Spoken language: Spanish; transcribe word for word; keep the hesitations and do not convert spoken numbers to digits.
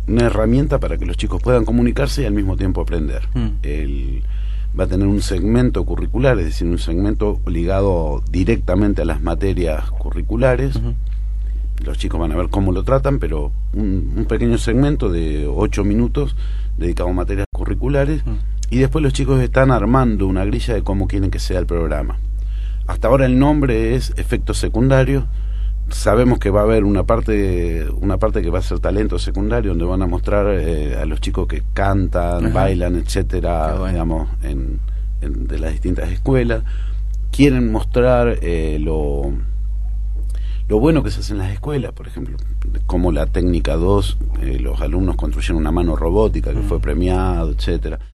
una herramienta para que los chicos puedan comunicarse y al mismo tiempo aprender. Mm. El, va a tener un segmento curricular, es decir, un segmento ligado directamente a las materias curriculares. Uh-huh. Los chicos van a ver cómo lo tratan, pero un, un pequeño segmento de ocho minutos dedicado a materias curriculares. Uh-huh. Y después los chicos están armando una grilla de cómo quieren que sea el programa. Hasta ahora el nombre es Efectos Secundarios. Sabemos que va a haber una parte una parte que va a ser talento secundario, donde van a mostrar eh, a los chicos que cantan, ajá, bailan, etcétera, bueno, digamos, en, en, de las distintas escuelas. Quieren mostrar eh, lo, lo bueno que se hace en las escuelas, por ejemplo, como la técnica dos, eh, los alumnos construyeron una mano robótica que mm. fue premiado, etcétera.